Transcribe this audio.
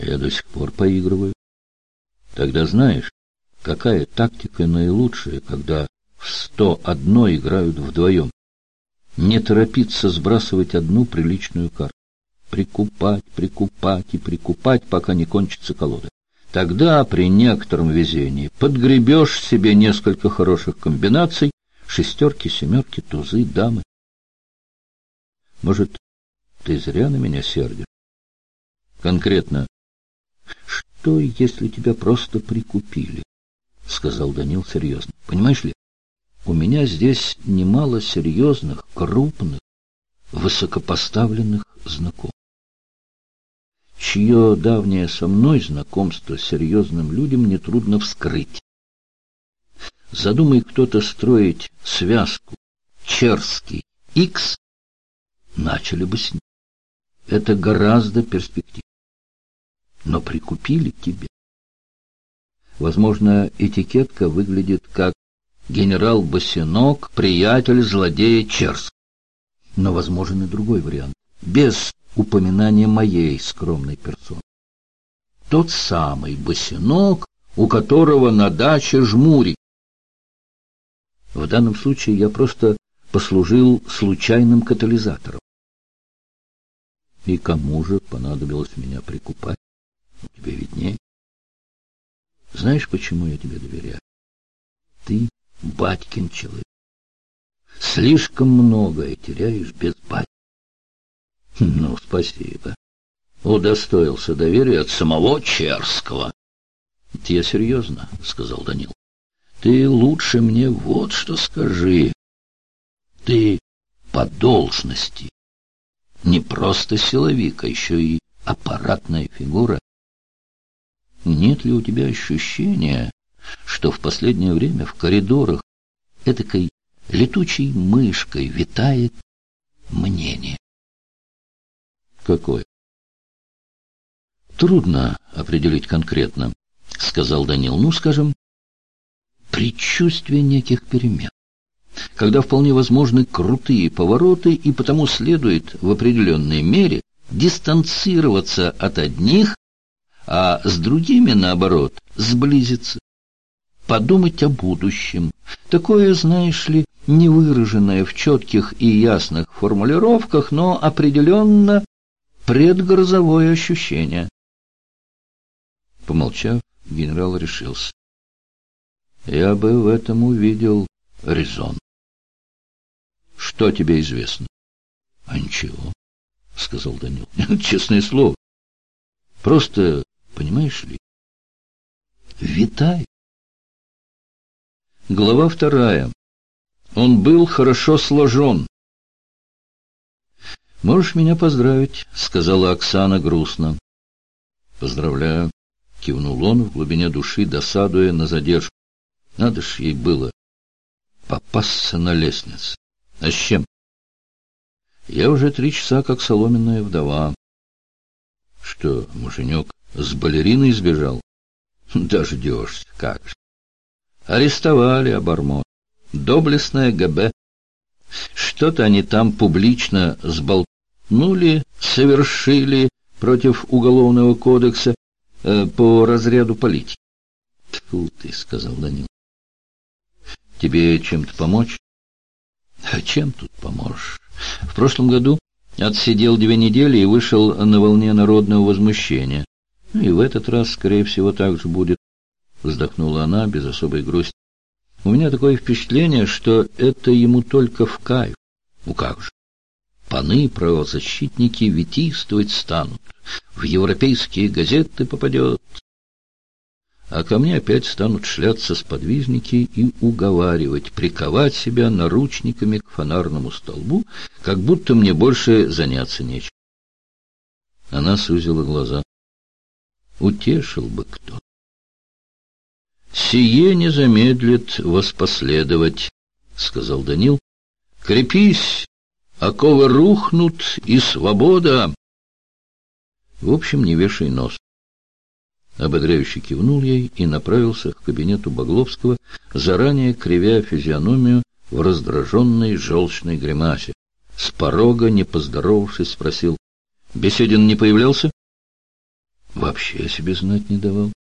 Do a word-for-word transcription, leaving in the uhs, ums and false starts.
Я до сих пор поигрываю. Тогда знаешь, какая тактика наилучшая, когда в сто одно играют вдвоем? Не торопиться сбрасывать одну приличную карту. Прикупать, прикупать и прикупать, пока не кончится колода. Тогда при некотором везении подгребешь себе несколько хороших комбинаций: шестерки, семерки, тузы, дамы. Может, ты зря на меня сердишь? Конкретно, что, если тебя просто прикупили? — сказал Данил серьезно. — Понимаешь ли, у меня здесь немало серьезных, крупных, высокопоставленных знакомых, чье давнее со мной знакомство с серьезным людям нетрудно вскрыть. Задумай кто-то строить связку Черский Икс, начали бы с ним. Это гораздо перспективнее. Но прикупили тебе. Возможно, этикетка выглядит как генерал Босинок, приятель злодея Черс. Но возможен и другой вариант, без упоминания моей скромной персоны. Тот самый Босинок, у которого на даче жмурик. В данном случае я просто послужил случайным катализатором. И кому же понадобилось меня прикупать? Тебе виднее. Знаешь, почему я тебе доверяю? Ты батькин человек. Слишком многое теряешь без батьки. Ну, спасибо. Удостоился доверия от самого Черского. Это я серьезно, — сказал Данил. Ты лучше мне вот что скажи. Ты по должности не просто силовик, а еще и аппаратная фигура. Нет ли у тебя ощущения, что в последнее время в коридорах этакой летучей мышкой витает мнение? Какое? Трудно определить конкретно, — сказал Данил. Ну, скажем, предчувствие неких перемен, когда вполне возможны крутые повороты, и потому следует в определенной мере дистанцироваться от одних, а с другими, наоборот, сблизиться, подумать о будущем. Такое, знаешь ли, не выраженное в четких и ясных формулировках, но определенно предгрозовое ощущение. Помолчав, генерал решился. Я бы в этом увидел резон. Что тебе известно? — А ничего, — сказал Данил. — Честное слово. Просто, понимаешь ли, витай. Глава вторая. Он был хорошо сложен. — Можешь меня поздравить, — сказала Оксана грустно. — Поздравляю, — кивнул он в глубине души, досадуя на задержку. Надо ж ей было попасться на лестнице. А с чем? Я уже три часа как соломенная вдова. Что, муженек с балериной сбежал? Дождешься, как же. Арестовали обормот. Доблестная ГБ. Что-то они там публично сболтнули, совершили против Уголовного кодекса э, по разряду политики. Тьфу ты, — сказал Данил. Тебе чем-то помочь? А чем тут поможешь? В прошлом году отсидел две недели и вышел на волне народного возмущения. Ну и в этот раз, скорее всего, так же будет. Вздохнула она без особой грусти. У меня такое впечатление, что это ему только в кайф. Ну как же? Паны правозащитники витийствовать станут. В европейские газеты попадет. А ко мне опять станут шляться сподвижники и уговаривать, приковать себя наручниками к фонарному столбу, как будто мне больше заняться нечем. Она сузила глаза. Утешил бы кто. «Сие не замедлит воспоследовать», — сказал Данил. «Крепись, оковы рухнут, и свобода». В общем, не вешай нос. Ободряюще кивнул ей и направился к кабинету Багловского, заранее кривя физиономию в раздраженной желчной гримасе. С порога, не поздоровавшись, спросил: «Беседин не появлялся?» вообще о себе знать не давал.